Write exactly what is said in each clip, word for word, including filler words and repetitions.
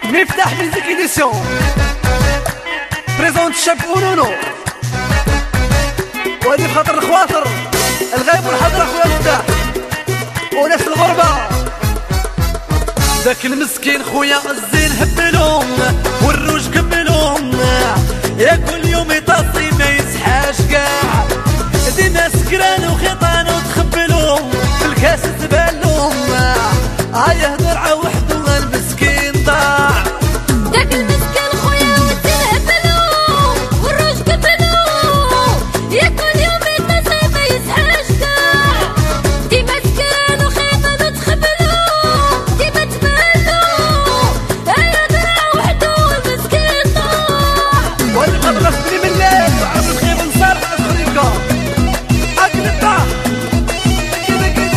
مفتاح ميزيك إديسيون بريزونت الشاب أونونو، وهذه بخاطر الخواطر الغايب والحاضر أخويا مفتاح وناس الغربة. ذاك المسكين خويا الزين هبلهم والروج قبلهم، يا كل يوم يطاطي ما يسحاش كاع، ديما سكران وخيطان وتخبلهم في الكاس تبالهم، ها يهدر ع وحدو المسكين ضاع. ذاك المسكين خويا والزين هبلهم والروج قبلهم، يا كل يوم يطاطي ما يسحاش كاع، ديما سكران وخيطان وتخبلهم ديما تبالهم، ها يهدر ع وحدو المسكين ضاع. وهذه بخاطر راسبني من الليل وعرف الخير نصالح أخريكا أكلتا كذا كذا.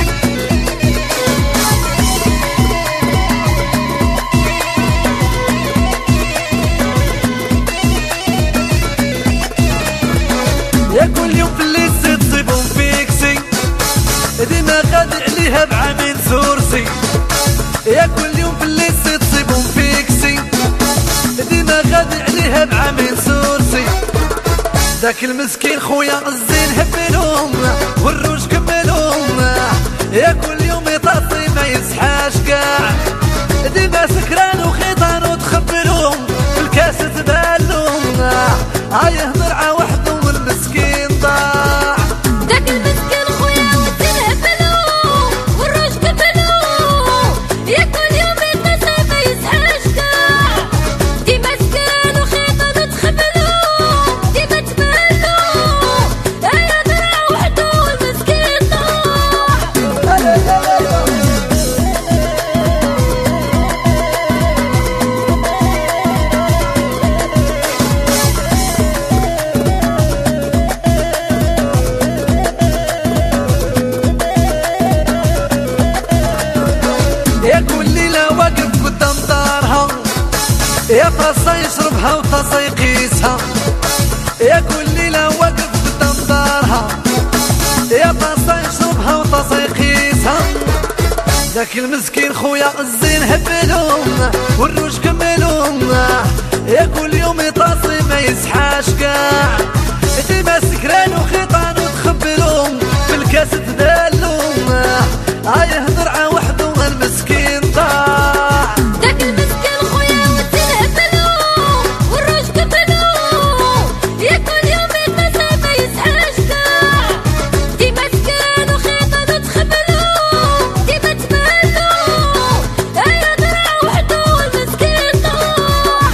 يا كل يوم في الليل تصيبهم فيكسي، ديما غادي عليها بعامين سورسي، يا كل يوم في الليل تصيبهم فيكسي، ديما غادي عليها بعامين سورسي. ذاك المسكين خويا الزين هبلهم والروج كملهم، يا كل يوم يطاطي ما يسحاش كاع، ديما سكران وخيطان وتخبلهم في الكاس تبالهم، ها يهضر ع وحدو والمسكين ضاع. ذاك المسكين خويا والزين هبلهم والروج قبلهم، يا كل يوم يطاطي ما يسحاش كاع، ديما سكران وخيطان وتخبلهم ديما تبالهم، ها يهضر ع وحدو والمسكين ضاع. يا كل ليلة واقف قدام دارها، يا طاسة يشربها وطاسة يقيسها، يا كل ليلة واقف قدام دارها، يا طاسة يشربها وطاسة يقيسها. ذاك المسكين خويا الزين هبلهم والروج كملهم، يا كل يوم يطاصي ما يسحاش كاع، ديما سكران وخيطان وتخبلهم في الكاس تدالهم، ها يهضر ع وحدو المسكين ضاع. ذاك المسكين خويا والزين هبلهم والروج قبلهم، يا كل يوم يطاطي ما يسحاش كاع، ديما سكران وخيطان وتخبلهم ديما تبالهم، ها يهضر ع وحدو المسكين ضاع.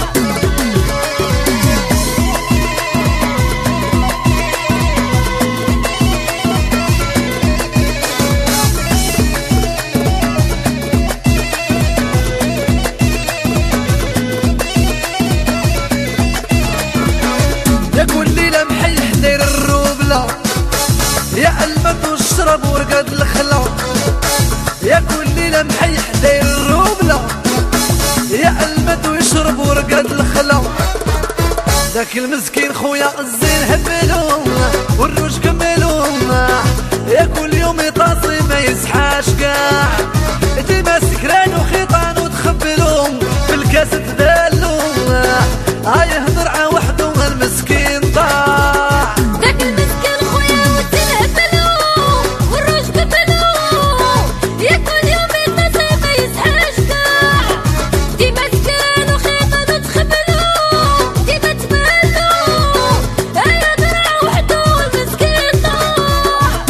يا كل ليلة محيح داير الروبلة، يا المد والشرب ورقد الخلا، يا كل ليلة محيح داير الروبلة، يا المد ويشرب ورقد الخلا. ذاك المسكين خويا الزين هبلهم والروج كملهم، يا كل يوم يطاصي ما يسحاش كاع، ديما سكران وخيطان وتخبلهم في الكاس تدالهم، ها يهضر ع وحدو المسكين ضاع. ذاك المسكين خويا والزين هبلهم والروج قبلهم، يا كل يوم يطاطي ما يسحاش كاع، ديما سكران وخيطان وتخبلهم ديما تبالهم، ها يهضر ع وحدو المسكين ضاع.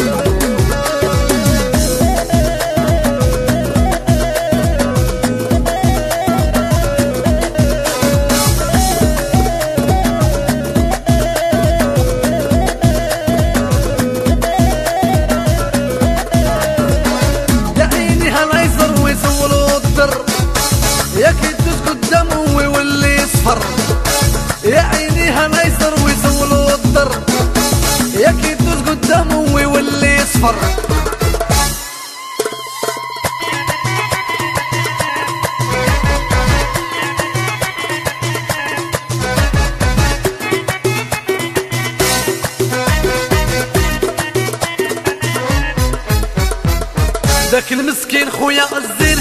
يا عيني هالعيسر ويزولوا الدر، يا كي تدوس قدامه ويولي صفر، يا عيني هالعيسر ويزولوا الدر، يا كي تدوس قدامه ويولي صفر. ذاك المسكين خويا الزين